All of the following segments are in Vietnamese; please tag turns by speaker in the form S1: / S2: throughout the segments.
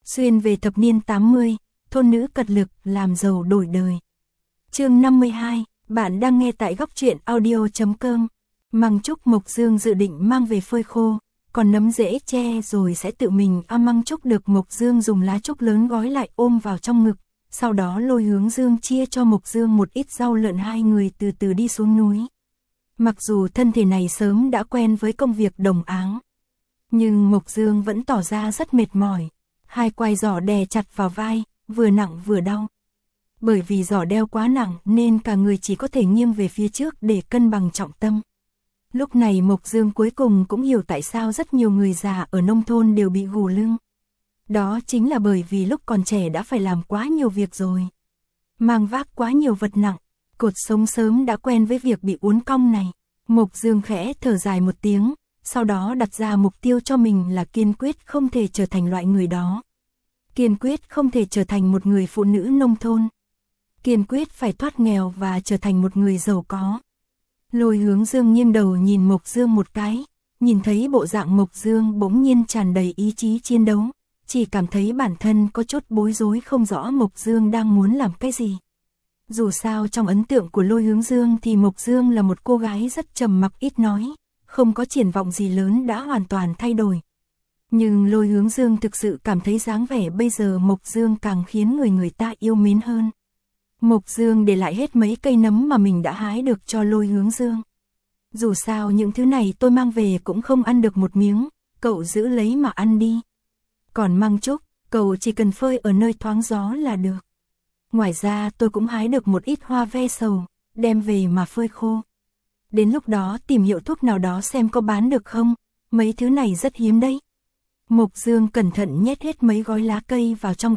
S1: Xuyên về thập niên 80, thôn nữ cật lực làm giàu đổi đời. Chương 52, bạn đang nghe tại góc truyện audio.com. Măng trúc Mộc Dương dự định mang về phơi khô, còn nấm rễ tre rồi sẽ tự mình măng trúc được Mộc Dương dùng lá trúc lớn gói lại ôm vào trong ngực. Sau đó Lôi Hướng Dương chia cho Mộc Dương một ít rau lợn, hai người từ từ đi xuống núi. Mặc dù thân thể này sớm đã quen với công việc đồng áng, nhưng Mộc Dương vẫn tỏ ra rất mệt mỏi. Hai quai giỏ đè chặt vào vai, vừa nặng vừa đau. Bởi vì giỏ đeo quá nặng nên cả người chỉ có thể nghiêng về phía trước để cân bằng trọng tâm. Lúc này Mộc Dương cuối cùng cũng hiểu tại sao rất nhiều người già ở nông thôn đều bị gù lưng. Đó chính là bởi vì lúc còn trẻ đã phải làm quá nhiều việc rồi. Mang vác quá nhiều vật nặng, cột sống sớm đã quen với việc bị uốn cong này. Mộc Dương khẽ thở dài một tiếng, sau đó đặt ra mục tiêu cho mình là kiên quyết không thể trở thành loại người đó. Kiên quyết không thể trở thành một người phụ nữ nông thôn. Kiên quyết phải thoát nghèo và trở thành một người giàu có. Lôi Hướng Dương nghiêng đầu nhìn Mộc Dương một cái, nhìn thấy bộ dạng Mộc Dương bỗng nhiên tràn đầy ý chí chiến đấu, chỉ cảm thấy bản thân có chút bối rối không rõ Mộc Dương đang muốn làm cái gì. Dù sao trong ấn tượng của Lôi Hướng Dương thì Mộc Dương là một cô gái rất trầm mặc ít nói, không có triển vọng gì lớn đã hoàn toàn thay đổi. Nhưng Lôi Hướng Dương thực sự cảm thấy dáng vẻ bây giờ Mộc Dương càng khiến người ta yêu mến hơn. Mộc Dương để lại hết mấy cây nấm mà mình đã hái được cho Lôi Hướng Dương. Dù sao những thứ này tôi mang về cũng không ăn được một miếng, cậu giữ lấy mà ăn đi. Còn măng trúc, cậu chỉ cần phơi ở nơi thoáng gió là được. Ngoài ra tôi cũng hái được một ít hoa ve sầu, đem về mà phơi khô. Đến lúc đó tìm hiệu thuốc nào đó xem có bán được không, mấy thứ này rất hiếm đấy. Mộc Dương cẩn thận nhét hết mấy gói lá cây vào trong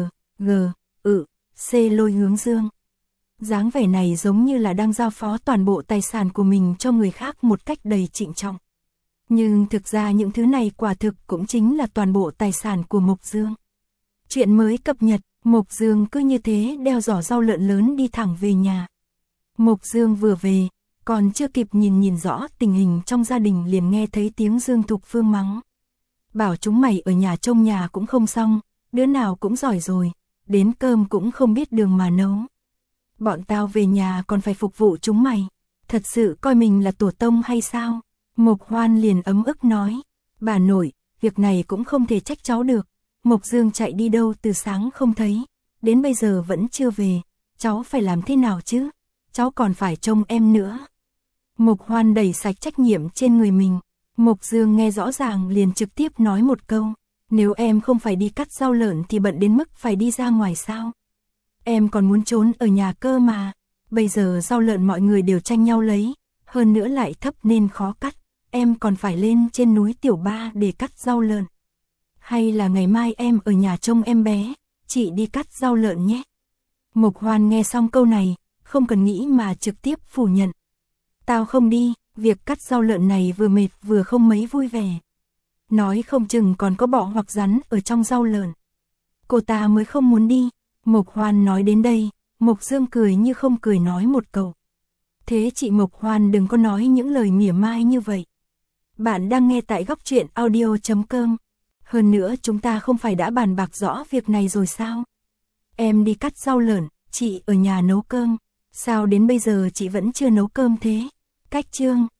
S1: C Lôi Hướng Dương. Dáng vẻ này giống như là đang giao phó toàn bộ tài sản của mình cho người khác một cách đầy trịnh trọng. Nhưng thực ra những thứ này quả thực cũng chính là toàn bộ tài sản của Mộc Dương. Chuyện mới cập nhật, Mộc Dương cứ như thế đeo giỏ rau lợn lớn đi thẳng về nhà. Mộc Dương vừa về, còn chưa kịp nhìn rõ tình hình trong gia đình liền nghe thấy tiếng Dương Thục Phương mắng. Bảo chúng mày ở nhà trông nhà cũng không xong, đứa nào cũng giỏi rồi, đến cơm cũng không biết đường mà nấu. Bọn tao về nhà còn phải phục vụ chúng mày, thật sự coi mình là tổ tông hay sao? Mộc Hoan liền ấm ức nói, bà nội, việc này cũng không thể trách cháu được, Mộc Dương chạy đi đâu từ sáng không thấy, đến bây giờ vẫn chưa về, cháu phải làm thế nào chứ? Cháu còn phải trông em nữa. Mộc Hoan đẩy sạch trách nhiệm trên người mình. Mộc Dương nghe rõ ràng liền trực tiếp nói một câu, nếu em không phải đi cắt rau lợn thì bận đến mức phải đi ra ngoài sao? Em còn muốn trốn ở nhà cơ mà, bây giờ rau lợn mọi người đều tranh nhau lấy, hơn nữa lại thấp nên khó cắt, em còn phải lên trên núi Tiểu Ba để cắt rau lợn. Hay là ngày mai em ở nhà trông em bé, chị đi cắt rau lợn nhé. Mộc Hoan nghe xong câu này, không cần nghĩ mà trực tiếp phủ nhận. Tao không đi, việc cắt rau lợn này vừa mệt vừa không mấy vui vẻ. Nói không chừng còn có bọ hoặc rắn ở trong rau lợn. Cô ta mới không muốn đi. Mộc Hoan nói đến đây, Mộc Dương cười như không cười nói một câu. Thế chị Mộc Hoan đừng có nói những lời mỉa mai như vậy. Bạn đang nghe tại góc truyện audio.com. Hơn nữa chúng ta không phải đã bàn bạc rõ việc này rồi sao? Em đi cắt rau lợn, chị ở nhà nấu cơm. Sao đến bây giờ chị vẫn chưa nấu cơm thế? Cách chương.